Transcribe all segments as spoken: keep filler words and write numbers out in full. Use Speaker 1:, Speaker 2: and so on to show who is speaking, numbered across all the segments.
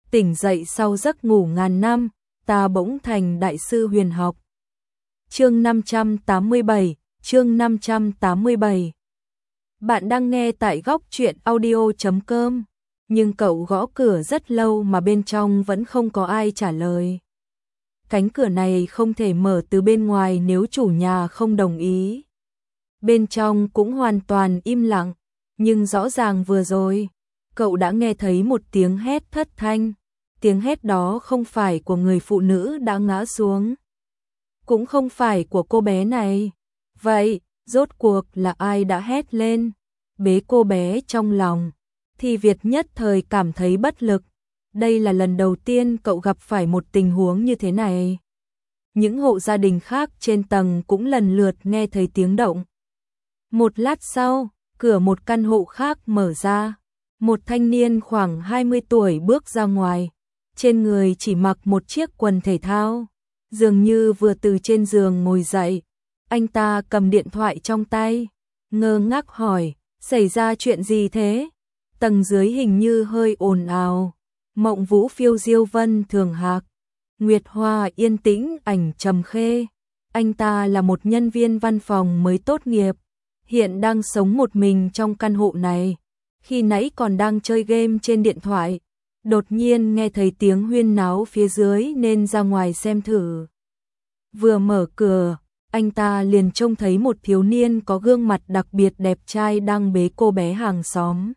Speaker 1: tỉnh dậy sau giấc ngủ ngàn năm, ta bỗng thành đại sư huyền học. Chương năm trăm tám mươi bảy, chương năm trăm tám mươi bảy. Bạn đang nghe tại góc truyện audio chấm com, nhưng cậu gõ cửa rất lâu mà bên trong vẫn không có ai trả lời. Cánh cửa này không thể mở từ bên ngoài nếu chủ nhà không đồng ý. Bên trong cũng hoàn toàn im lặng, nhưng rõ ràng vừa rồi, cậu đã nghe thấy một tiếng hét thất thanh. Tiếng hét đó không phải của người phụ nữ đã ngã xuống, cũng không phải của cô bé này. Vậy, rốt cuộc là ai đã hét lên, bế cô bé trong lòng? Thì Việt nhất thời cảm thấy bất lực. Đây là lần đầu tiên cậu gặp phải một tình huống như thế này. Những hộ gia đình khác trên tầng cũng lần lượt nghe thấy tiếng động. Một lát sau, cửa một căn hộ khác mở ra. Một thanh niên khoảng hai mươi tuổi bước ra ngoài. Trên người chỉ mặc một chiếc quần thể thao, dường như vừa từ trên giường ngồi dậy. Anh ta cầm điện thoại trong tay, ngơ ngác hỏi, xảy ra chuyện gì thế? Tầng dưới hình như hơi ồn ào. Mộng Vũ phiêu diêu vân thường hạc, Nguyệt Hoa yên tĩnh ảnh trầm khê. Anh ta là một nhân viên văn phòng mới tốt nghiệp, hiện đang sống một mình trong căn hộ này. Khi nãy còn đang chơi game trên điện thoại, đột nhiên nghe thấy tiếng huyên náo phía dưới nên ra ngoài xem thử. Vừa mở cửa, anh ta liền trông thấy một thiếu niên có gương mặt đặc biệt đẹp trai đang bế cô bé hàng xóm.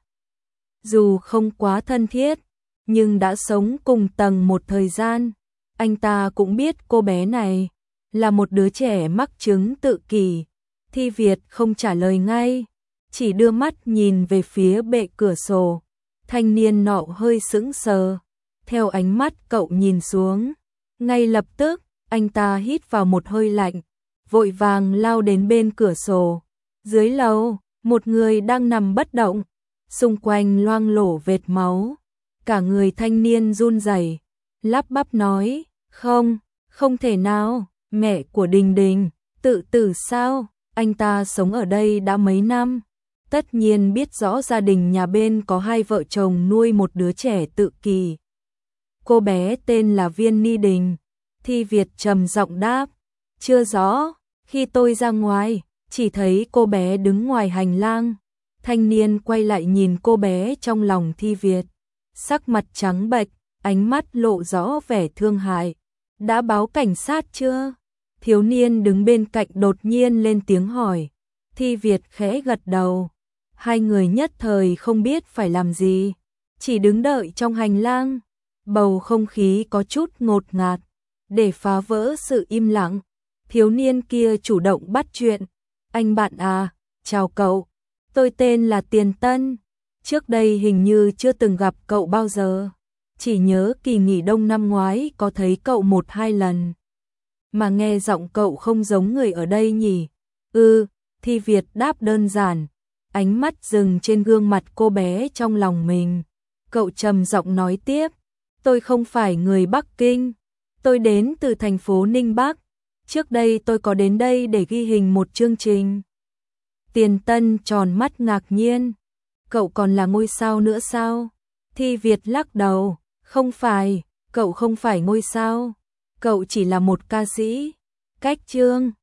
Speaker 1: Dù không quá thân thiết, nhưng đã sống cùng tầng một thời gian, anh ta cũng biết cô bé này là một đứa trẻ mắc chứng tự kỷ. Thi Việt không trả lời ngay, chỉ đưa mắt nhìn về phía bệ cửa sổ. Thanh niên nọ hơi sững sờ, theo ánh mắt cậu nhìn xuống, ngay lập tức anh ta hít vào một hơi lạnh, vội vàng lao đến bên cửa sổ. Dưới lầu, một người đang nằm bất động, xung quanh loang lổ vệt máu. Cả người thanh niên run rẩy, lắp bắp nói, không, không thể nào, mẹ của Đình Đình, tự tử sao? Anh ta sống ở đây đã mấy năm, tất nhiên biết rõ gia đình nhà bên có hai vợ chồng nuôi một đứa trẻ tự kỷ. Cô bé tên là Viên Ni Đình. Thi Việt trầm giọng đáp, chưa rõ, khi tôi ra ngoài, chỉ thấy cô bé đứng ngoài hành lang. Thanh niên quay lại nhìn cô bé trong lòng Thi Việt, sắc mặt trắng bệch, ánh mắt lộ rõ vẻ thương hại. Đã báo cảnh sát chưa? Thiếu niên đứng bên cạnh đột nhiên lên tiếng hỏi. Thi Việt khẽ gật đầu. Hai người nhất thời không biết phải làm gì, chỉ đứng đợi trong hành lang. Bầu không khí có chút ngột ngạt. Để phá vỡ sự im lặng, thiếu niên kia chủ động bắt chuyện. Anh bạn à, chào cậu, tôi tên là Tiền Tân. Trước đây hình như chưa từng gặp cậu bao giờ, chỉ nhớ kỳ nghỉ đông năm ngoái có thấy cậu một hai lần. Mà nghe giọng cậu không giống người ở đây nhỉ? Ừ, Thi Việt đáp đơn giản, ánh mắt dừng trên gương mặt cô bé trong lòng mình. Cậu trầm giọng nói tiếp, tôi không phải người Bắc Kinh, tôi đến từ thành phố Ninh Bắc. Trước đây tôi có đến đây để ghi hình một chương trình. Tiền Tân tròn mắt ngạc nhiên, cậu còn là ngôi sao nữa sao? Thi Việt lắc đầu, không phải, cậu không phải ngôi sao, cậu chỉ là một ca sĩ. Cách chương